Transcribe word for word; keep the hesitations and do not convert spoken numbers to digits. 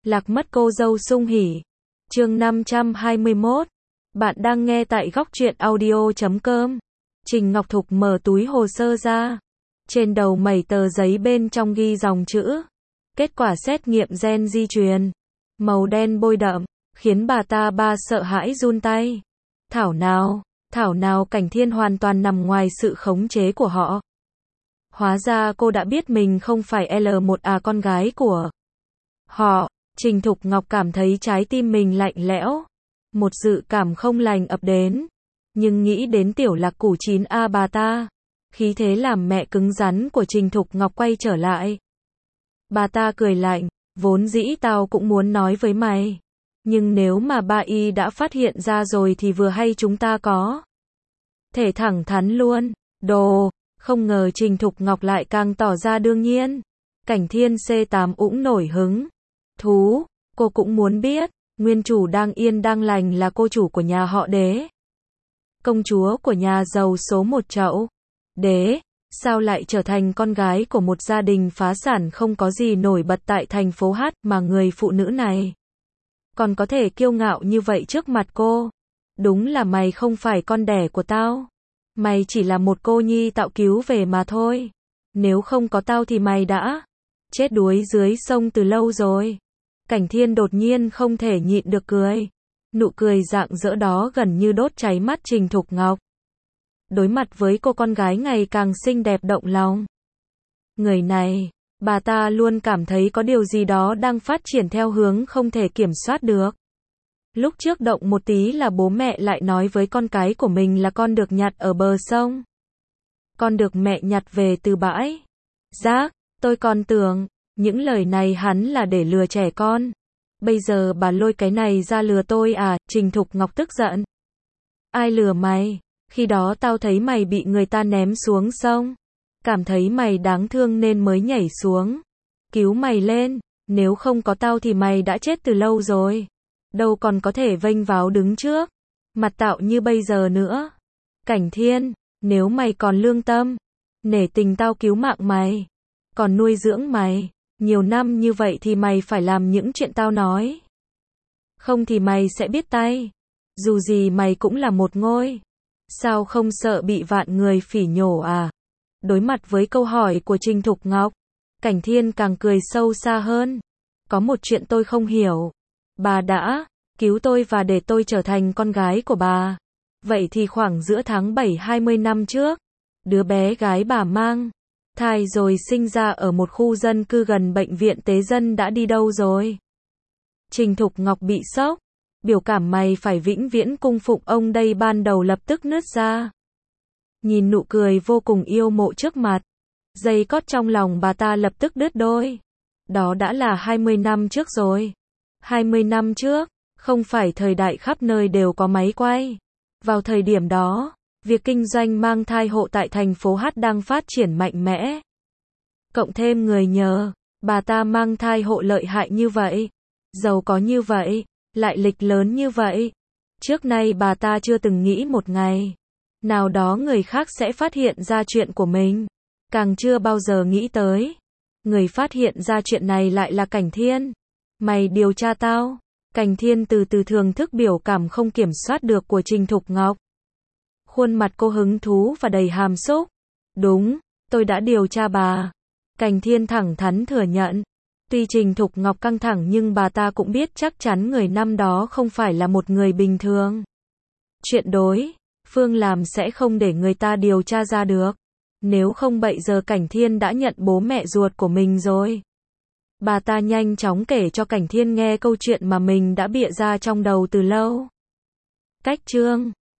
Lạc mất cô dâu sung hỉ. Chương năm trăm hai mươi mốt. Bạn đang nghe tại góc truyện audio chấm com. Trình Ngọc Thục mở túi hồ sơ ra. Trên đầu mẩy tờ giấy bên trong ghi dòng chữ. Kết quả xét nghiệm gen di truyền. Màu đen bôi đậm, khiến bà ta ba sợ hãi run tay. Thảo nào, thảo nào Cảnh Thiên hoàn toàn nằm ngoài sự khống chế của họ. Hóa ra cô đã biết mình không phải L một à con gái của họ. Trình Thục Ngọc cảm thấy trái tim mình lạnh lẽo. Một dự cảm không lành ập đến. Nhưng nghĩ đến tiểu Lạc Củ chín a bà ta. Khí thế làm mẹ cứng rắn của Trình Thục Ngọc quay trở lại. Bà ta cười lạnh, vốn dĩ tao cũng muốn nói với mày. Nhưng nếu mà ba y đã phát hiện ra rồi thì vừa hay chúng ta có thể thẳng thắn luôn. Đồ, không ngờ Trình Thục Ngọc lại càng tỏ ra đương nhiên. Cảnh Thiên C tám ũng nổi hứng. Thú, cô cũng muốn biết, nguyên chủ đang yên đang lành là cô chủ của nhà họ Đế. Công chúa của nhà giàu số một chậu. Đế, sao lại trở thành con gái của một gia đình phá sản không có gì nổi bật tại thành phố Hát mà người phụ nữ này còn có thể kiêu ngạo như vậy trước mặt cô. Đúng là mày không phải con đẻ của tao. Mày chỉ là một cô nhi tạo cứu về mà thôi. Nếu không có tao thì mày đã chết đuối dưới sông từ lâu rồi. Cảnh Thiên đột nhiên không thể nhịn được cười. Nụ cười rạng rỡ đó gần như đốt cháy mắt Trình Thục Ngọc. Đối mặt với cô con gái ngày càng xinh đẹp động lòng. Người này, bà ta luôn cảm thấy có điều gì đó đang phát triển theo hướng không thể kiểm soát được. Lúc trước động một tí là bố mẹ lại nói với con cái của mình là con được nhặt ở bờ sông. Con được mẹ nhặt về từ bãi rác. Tôi còn tưởng, những lời này hắn là để lừa trẻ con. Bây giờ bà lôi cái này ra lừa tôi à? Trình Thục Ngọc tức giận. Ai lừa mày? Khi đó tao thấy mày bị người ta ném xuống sông. Cảm thấy mày đáng thương nên mới nhảy xuống. Cứu mày lên. Nếu không có tao thì mày đã chết từ lâu rồi. Đâu còn có thể vênh váo đứng trước mặt tạo như bây giờ nữa. Cảnh Thiên, nếu mày còn lương tâm, nể tình tao cứu mạng mày, còn nuôi dưỡng mày nhiều năm như vậy thì mày phải làm những chuyện tao nói. Không thì mày sẽ biết tay. Dù gì mày cũng là một ngôi. Sao không sợ bị vạn người phỉ nhổ à? Đối mặt với câu hỏi của Trình Thục Ngọc, Cảnh Thiên càng cười sâu xa hơn. Có một chuyện tôi không hiểu. Bà đã cứu tôi và để tôi trở thành con gái của bà. Vậy thì khoảng giữa tháng bảy hai mươi năm trước, đứa bé gái bà mang thai rồi sinh ra ở một khu dân cư gần bệnh viện Tế Dân đã đi đâu rồi? Trình Thục Ngọc bị sốc. Biểu cảm mày phải vĩnh viễn cung phụng ông đây ban đầu lập tức nứt ra. Nhìn nụ cười vô cùng yêu mộ trước mặt, dây cót trong lòng bà ta lập tức đứt đôi. Đó đã là hai mươi năm trước rồi. hai mươi năm trước, không phải thời đại khắp nơi đều có máy quay. Vào thời điểm đó, việc kinh doanh mang thai hộ tại thành phố Hát đang phát triển mạnh mẽ. Cộng thêm người nhờ, bà ta mang thai hộ lợi hại như vậy, giàu có như vậy, lại lịch lớn như vậy. Trước nay bà ta chưa từng nghĩ một ngày nào đó người khác sẽ phát hiện ra chuyện của mình. Càng chưa bao giờ nghĩ tới người phát hiện ra chuyện này lại là Cảnh Thiên. Mày điều tra tao. Cảnh Thiên từ từ thưởng thức biểu cảm không kiểm soát được của Trình Thục Ngọc. Khuôn mặt cô hứng thú và đầy hàm xúc. Đúng, tôi đã điều tra bà. Cảnh Thiên thẳng thắn thừa nhận. Tuy Trình Thục Ngọc căng thẳng nhưng bà ta cũng biết chắc chắn người năm đó không phải là một người bình thường. Chuyện đối phương làm sẽ không để người ta điều tra ra được. Nếu không bây giờ Cảnh Thiên đã nhận bố mẹ ruột của mình rồi. Bà ta nhanh chóng kể cho Cảnh Thiên nghe câu chuyện mà mình đã bịa ra trong đầu từ lâu. Cách chương